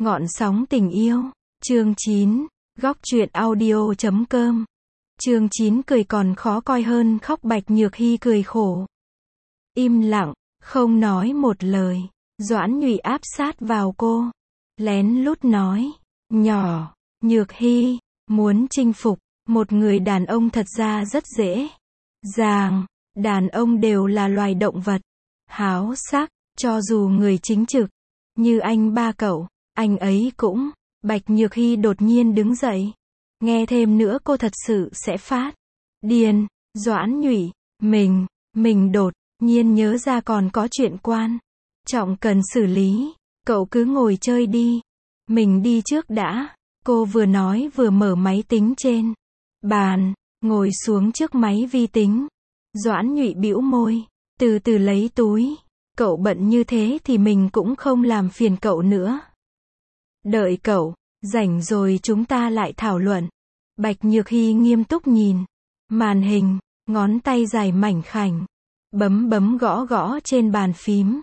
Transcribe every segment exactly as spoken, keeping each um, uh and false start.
Ngọn sóng tình yêu. Chương chín. Góc truyện audio chấm com. Chương chín cười còn khó coi hơn khóc. Bạch Nhược Hy cười khổ. Im lặng, không nói một lời. Doãn Nhụy áp sát vào cô. Lén lút nói. Nhỏ, Nhược Hy, muốn chinh phục một người đàn ông thật ra rất dễ dàng. Đàn ông đều là loài động vật háo sắc, cho dù người chính trực như anh ba cậu, anh ấy cũng. Bạch Nhược Hy đột nhiên đứng dậy. Nghe thêm nữa cô thật sự sẽ phát điên. Doãn Nhụy, mình, mình đột nhiên nhớ ra còn có chuyện quan trọng cần xử lý. Cậu cứ ngồi chơi đi, mình đi trước đã. Cô vừa nói vừa mở máy tính trên bàn, ngồi xuống trước máy vi tính. Doãn Nhụy bĩu môi, từ từ lấy túi. Cậu bận như thế thì mình cũng không làm phiền cậu nữa. Đợi cậu rảnh rồi chúng ta lại thảo luận. Bạch Nhược Hy nghiêm túc nhìn màn hình, ngón tay dài mảnh khảnh bấm bấm gõ gõ trên bàn phím.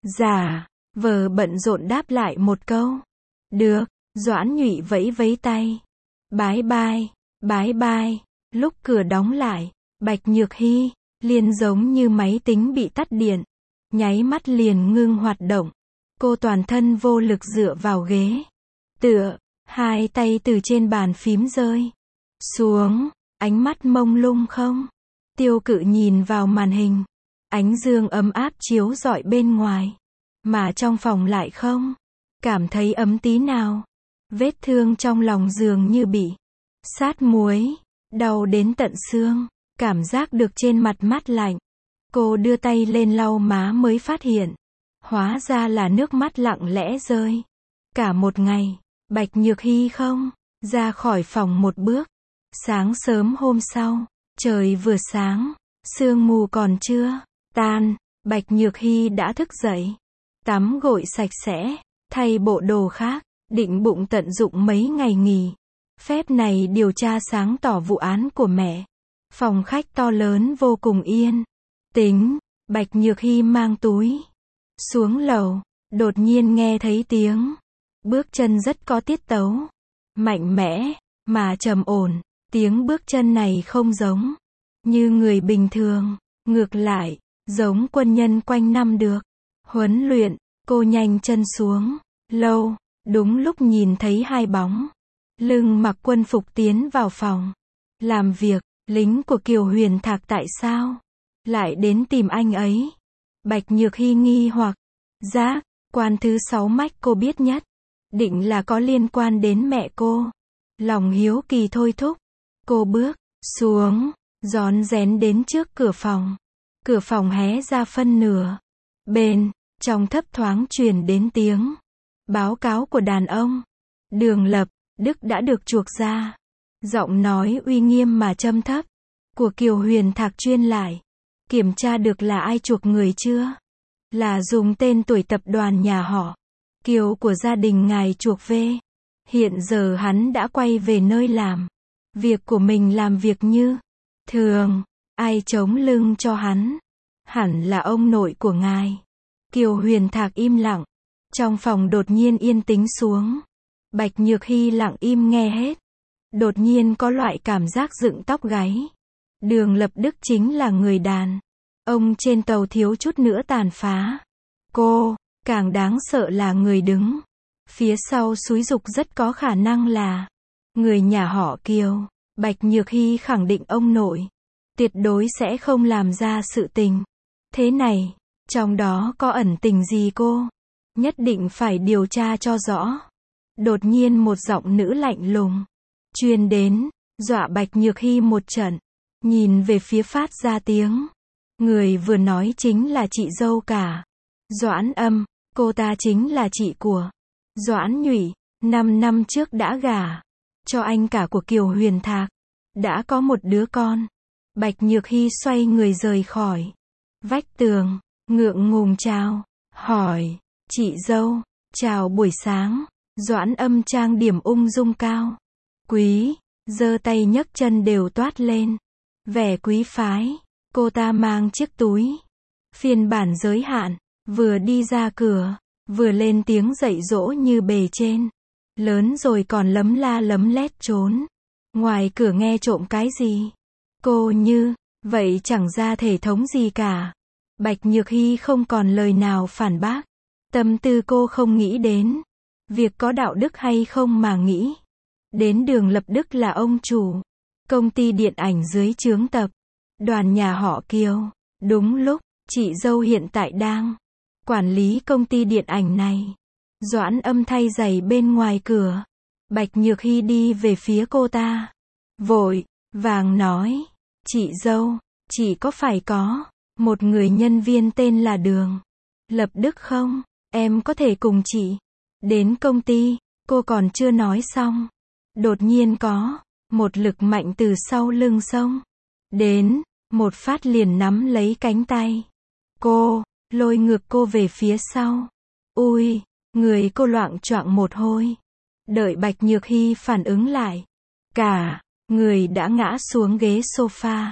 Giả vờ bận rộn đáp lại một câu. Được. Doãn Nhụy vẫy vẫy tay. Bái bai, bái bai. Lúc cửa đóng lại, Bạch Nhược Hy liền giống như máy tính bị tắt điện, nháy mắt liền ngưng hoạt động. Cô toàn thân vô lực dựa vào ghế tựa, hai tay từ trên bàn phím rơi xuống, ánh mắt mông lung không tiêu cự nhìn vào màn hình. Ánh dương ấm áp chiếu rọi bên ngoài, mà trong phòng lại không cảm thấy ấm tí nào. Vết thương trong lòng dường như bị sát muối, đau đến tận xương, cảm giác được trên mặt mát lạnh. Cô đưa tay lên lau má mới phát hiện, hóa ra là nước mắt lặng lẽ rơi. Cả một ngày, Bạch Nhược Hy không ra khỏi phòng một bước. Sáng sớm hôm sau, trời vừa sáng, sương mù còn chưa tan, Bạch Nhược Hy đã thức dậy, tắm gội sạch sẽ, thay bộ đồ khác, định bụng tận dụng mấy ngày nghỉ phép này điều tra sáng tỏ vụ án của mẹ. Phòng khách to lớn vô cùng yên tĩnh. Bạch Nhược Hy mang túi xuống lầu, đột nhiên nghe thấy tiếng bước chân rất có tiết tấu, mạnh mẽ mà trầm ổn. Tiếng bước chân này không giống như người bình thường, ngược lại giống quân nhân quanh năm được huấn luyện. Cô nhanh chân xuống lâu, đúng lúc nhìn thấy hai bóng lưng mặc quân phục tiến vào phòng làm việc. Lính của Kiều Huyền Thạc tại sao lại đến tìm anh ấy? Bạch Nhược Hy nghi hoặc. Giác quan thứ sáu mách cô biết nhất định là có liên quan đến mẹ cô. Lòng hiếu kỳ thôi thúc. Cô bước xuống, rón rén đến trước cửa phòng. Cửa phòng hé ra phân nửa. Bên trong thấp thoáng truyền đến tiếng báo cáo của đàn ông. Đường Lập Đức đã được chuộc ra. Giọng nói uy nghiêm mà trầm thấp của Kiều Huyền Thạc truyền lại. Kiểm tra được là ai chuộc người chưa? Là dùng tên tuổi tập đoàn nhà họ Kiều của gia đình ngài chuộc về. Hiện giờ hắn đã quay về nơi làm việc của mình, làm việc như thường. Ai chống lưng cho hắn? Hẳn là ông nội của ngài. Kiều Huyền Thạc im lặng. Trong phòng đột nhiên yên tĩnh xuống. Bạch Nhược Hy lặng im nghe hết. Đột nhiên có loại cảm giác dựng tóc gáy. Đường Lập Đức chính là người đàn ông trên tàu thiếu chút nữa tàn phá cô. Càng đáng sợ là người đứng phía sau xúi giục rất có khả năng là người nhà họ Kiều. Bạch Nhược Hy khẳng định ông nội tuyệt đối sẽ không làm ra sự tình thế này. Trong đó có ẩn tình gì cô nhất định phải điều tra cho rõ. Đột nhiên một giọng nữ lạnh lùng truyền đến, dọa Bạch Nhược Hy một trận. Nhìn về phía phát ra tiếng người vừa nói chính là chị dâu cả Doãn Âm. Cô ta chính là chị của Doãn Nhụy, năm năm trước đã gả cho anh cả của Kiều Huyền Thạc, đã có một đứa con. Bạch Nhược Hy xoay người rời khỏi vách tường, ngượng ngùng chào hỏi, chị dâu, chào buổi sáng. Doãn Âm trang điểm ung dung cao quý, giơ tay nhấc chân đều toát lên vẻ quý phái. Cô ta mang chiếc túi phiên bản giới hạn, vừa đi ra cửa, vừa lên tiếng dạy dỗ như bề trên. Lớn rồi còn lấm la lấm lét trốn. Ngoài cửa nghe trộm cái gì? Cô Như, vậy chẳng ra thể thống gì cả. Bạch Nhược Hy không còn lời nào phản bác. Tâm tư cô không nghĩ đến việc có đạo đức hay không mà nghĩ đến Đường Lập Đức là ông chủ công ty điện ảnh dưới trướng tập đoàn nhà họ Kiều. Đúng lúc, chị dâu hiện tại đang quản lý công ty điện ảnh này. Doãn Âm thay giày bên ngoài cửa. Bạch Nhược Hy đi về phía cô ta. Vội vàng nói, chị dâu, chị có phải có một người nhân viên tên là Đường Lập Đức không? Em có thể cùng chị đến công ty. Cô còn chưa nói xong, đột nhiên có một lực mạnh từ sau lưng xông đến, một phát liền nắm lấy cánh tay cô, lôi ngược cô về phía sau. Ui, người cô loạng choạng một hồi. Đợi Bạch Nhược Hy phản ứng lại, cả người đã ngã xuống ghế sofa.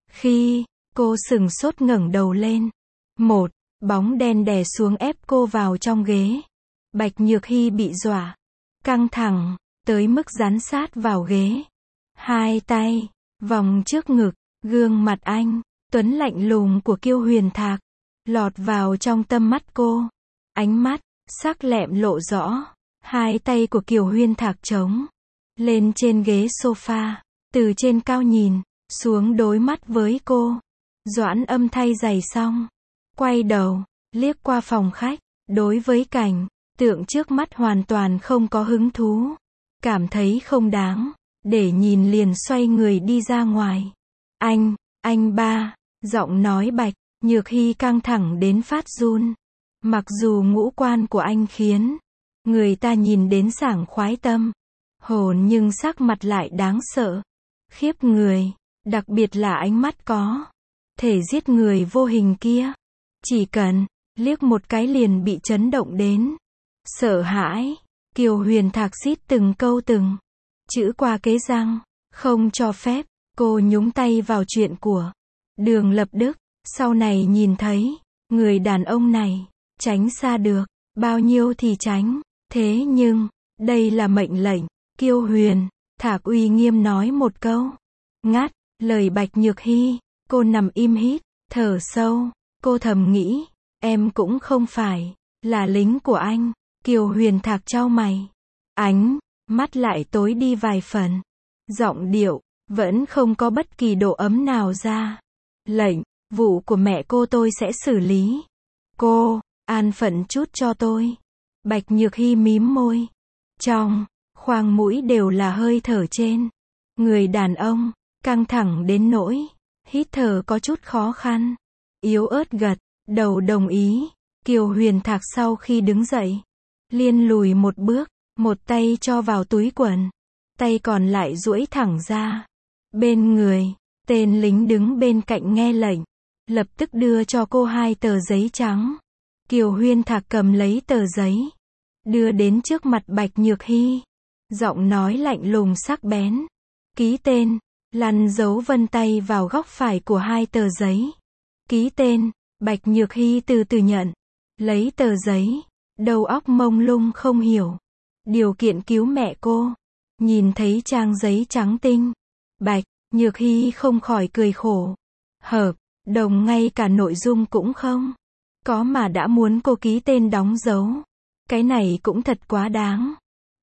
Khi cô sừng sốt ngẩng đầu lên, một bóng đen đè xuống ép cô vào trong ghế. Bạch Nhược Hy bị dọa, căng thẳng, tới mức dán sát vào ghế. Hai tay vòng trước ngực, gương mặt anh tuấn lạnh lùng của Kiêu Huyền Thạc lọt vào trong tâm mắt cô. Ánh mắt sắc lẹm lộ rõ. Hai tay của Kiều Huyên Thạc chống lên trên ghế sofa, từ trên cao nhìn xuống đối mắt với cô. Doãn Âm thay giày xong, quay đầu liếc qua phòng khách, đối với cảnh tượng trước mắt hoàn toàn không có hứng thú, cảm thấy không đáng để nhìn liền xoay người đi ra ngoài. Anh, anh ba, giọng nói Bạch Nhược Hy căng thẳng đến phát run. Mặc dù ngũ quan của anh khiến người ta nhìn đến sảng khoái tâm hồn, nhưng sắc mặt lại đáng sợ, khiếp người, đặc biệt là ánh mắt có thể giết người vô hình kia. Chỉ cần liếc một cái liền bị chấn động đến sợ hãi. Kiều Huyền Thạc xít từng câu từng chữ qua kế răng, không cho phép cô nhúng tay vào chuyện của Đường Lập Đức. Sau này nhìn thấy người đàn ông này, tránh xa được bao nhiêu thì tránh. Thế nhưng đây là mệnh lệnh. Kiêu Huyền Thạc uy nghiêm nói một câu, ngắt lời Bạch Nhược Hy. Cô nằm im hít thở sâu. Cô thầm nghĩ, em cũng không phải là lính của anh. Kiều Huyền Thạc chau mày, ánh mắt lại tối đi vài phần. Giọng điệu vẫn không có bất kỳ độ ấm nào ra. Lệnh vụ của mẹ cô tôi sẽ xử lý. Cô an phận chút cho tôi. Bạch Nhược Hy mím môi, trong khoang mũi đều là hơi thở trên người đàn ông, căng thẳng đến nỗi hít thở có chút khó khăn. Yếu ớt gật đầu đồng ý. Kiều Huyền Thạc sau khi đứng dậy, liên lùi một bước, một tay cho vào túi quần, tay còn lại duỗi thẳng ra bên người. Tên lính đứng bên cạnh nghe lệnh, lập tức đưa cho cô hai tờ giấy trắng. Kiều Huyên Thạc cầm lấy tờ giấy, đưa đến trước mặt Bạch Nhược Hy. Giọng nói lạnh lùng sắc bén. Ký tên, lăn dấu vân tay vào góc phải của hai tờ giấy. Ký tên. Bạch Nhược Hy từ từ nhận lấy tờ giấy, đầu óc mông lung không hiểu điều kiện cứu mẹ cô. Nhìn thấy trang giấy trắng tinh, Bạch Nhược Hy không khỏi cười khổ. Hợp đồng ngay cả nội dung cũng không có mà đã muốn cô ký tên đóng dấu. Cái này cũng thật quá đáng.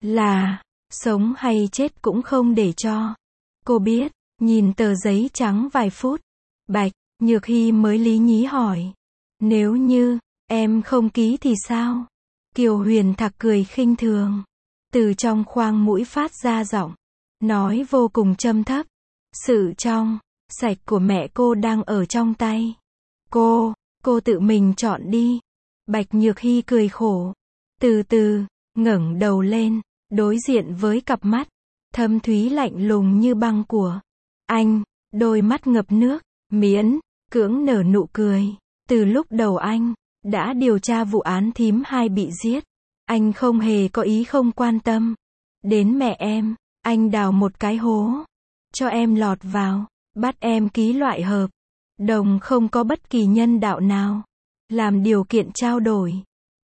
Là sống hay chết cũng không để cho cô biết. Nhìn tờ giấy trắng vài phút, Bạch Nhược Hy mới lý nhí hỏi, nếu như em không ký thì sao? Kiều Huyền Thạc cười khinh thường, từ trong khoang mũi phát ra giọng nói vô cùng trầm thấp. Sự trong sạch của mẹ cô đang ở trong tay cô, cô tự mình chọn đi. Bạch Nhược Hy cười khổ, từ từ ngẩng đầu lên, đối diện với cặp mắt thâm thúy lạnh lùng như băng của anh. Đôi mắt ngập nước, miễn cưỡng nở nụ cười. Từ lúc đầu anh đã điều tra vụ án thím hai bị giết, anh không hề có ý không quan tâm đến mẹ em. Anh đào một cái hố cho em lọt vào, bắt em ký loại hợp đồng không có bất kỳ nhân đạo nào làm điều kiện trao đổi.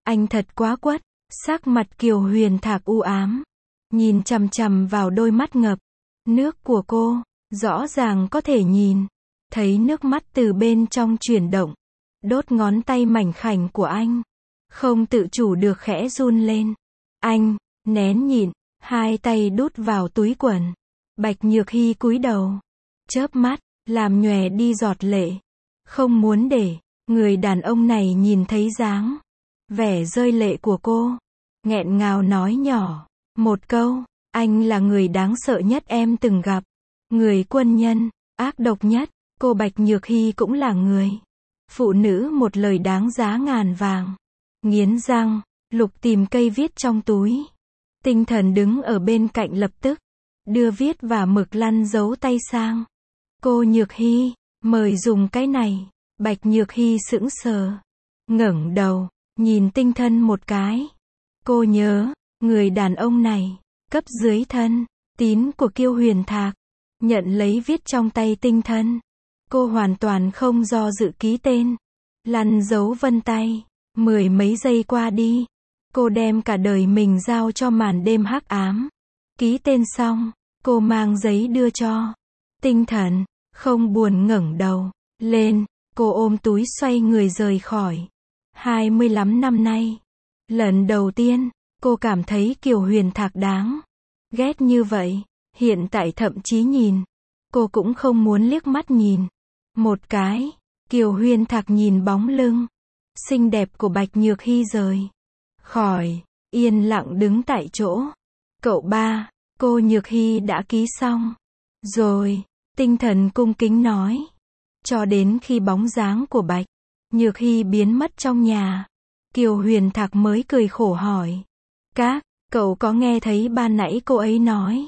Anh thật quá quất. Sắc mặt Kiều Huyền Thạc u ám. Nhìn chằm chằm vào đôi mắt ngập nước của cô. Rõ ràng có thể nhìn thấy nước mắt từ bên trong chuyển động. Đốt ngón tay mảnh khảnh của anh. Không tự chủ được khẽ run lên. Anh nén nhịn, hai tay đút vào túi quần. Bạch Nhược Hy cúi đầu, chớp mắt, làm nhòe đi giọt lệ. Không muốn để người đàn ông này nhìn thấy dáng vẻ rơi lệ của cô. Nghẹn ngào nói nhỏ một câu, anh là người đáng sợ nhất em từng gặp. Người quân nhân ác độc nhất. Cô Bạch Nhược Hy cũng là người phụ nữ một lời đáng giá ngàn vàng. Nghiến răng, Lục tìm cây viết trong túi. Tinh Thần đứng ở bên cạnh lập tức đưa viết và mực lăn giấu tay sang. Cô Nhược Hy, mời dùng cái này. Bạch Nhược Hy sững sờ, ngẩng đầu, nhìn Tinh Thần một cái. Cô nhớ, người đàn ông này, cấp dưới thân tín của Kiều Huyền Thạc. Nhận lấy viết trong tay Tinh Thần. Cô hoàn toàn không do dự ký tên. Lăn dấu vân tay. Mười mấy giây qua đi. Cô đem cả đời mình giao cho màn đêm hắc ám. Ký tên xong, cô mang giấy đưa cho Tinh Thần, không buồn ngẩng đầu lên. Cô ôm túi xoay người rời khỏi. hai mươi lăm năm nay, lần đầu tiên, cô cảm thấy Kiều Huyền Thạc đáng ghét như vậy. Hiện tại thậm chí nhìn, cô cũng không muốn liếc mắt nhìn một cái. Kiều Huyền Thạc nhìn bóng lưng xinh đẹp của Bạch Nhược Hy rời khỏi, yên lặng đứng tại chỗ. Cậu ba, cô Nhược Hy đã ký xong rồi. Tinh Thần cung kính nói. Cho đến khi bóng dáng của Bạch Nhược Hy biến mất trong nhà, Kiều Huyền Thạc mới cười khổ hỏi. Các, cậu có nghe thấy ban nãy cô ấy nói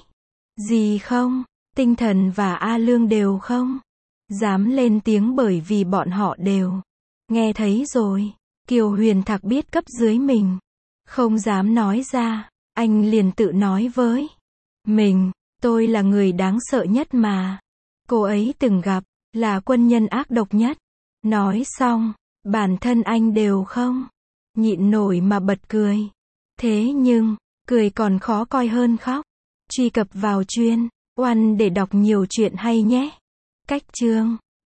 gì không? Tinh Thần và A Lương đều không dám lên tiếng bởi vì bọn họ đều nghe thấy rồi. Kiều Huyền Thạc biết cấp dưới mình không dám nói ra, anh liền tự nói với mình, tôi là người đáng sợ nhất mà cô ấy từng gặp, là quân nhân ác độc nhất. Nói xong, bản thân anh đều không nhịn nổi mà bật cười. Thế nhưng, cười còn khó coi hơn khóc. Truy cập vào chuyên oan để đọc nhiều chuyện hay nhé. Cách chương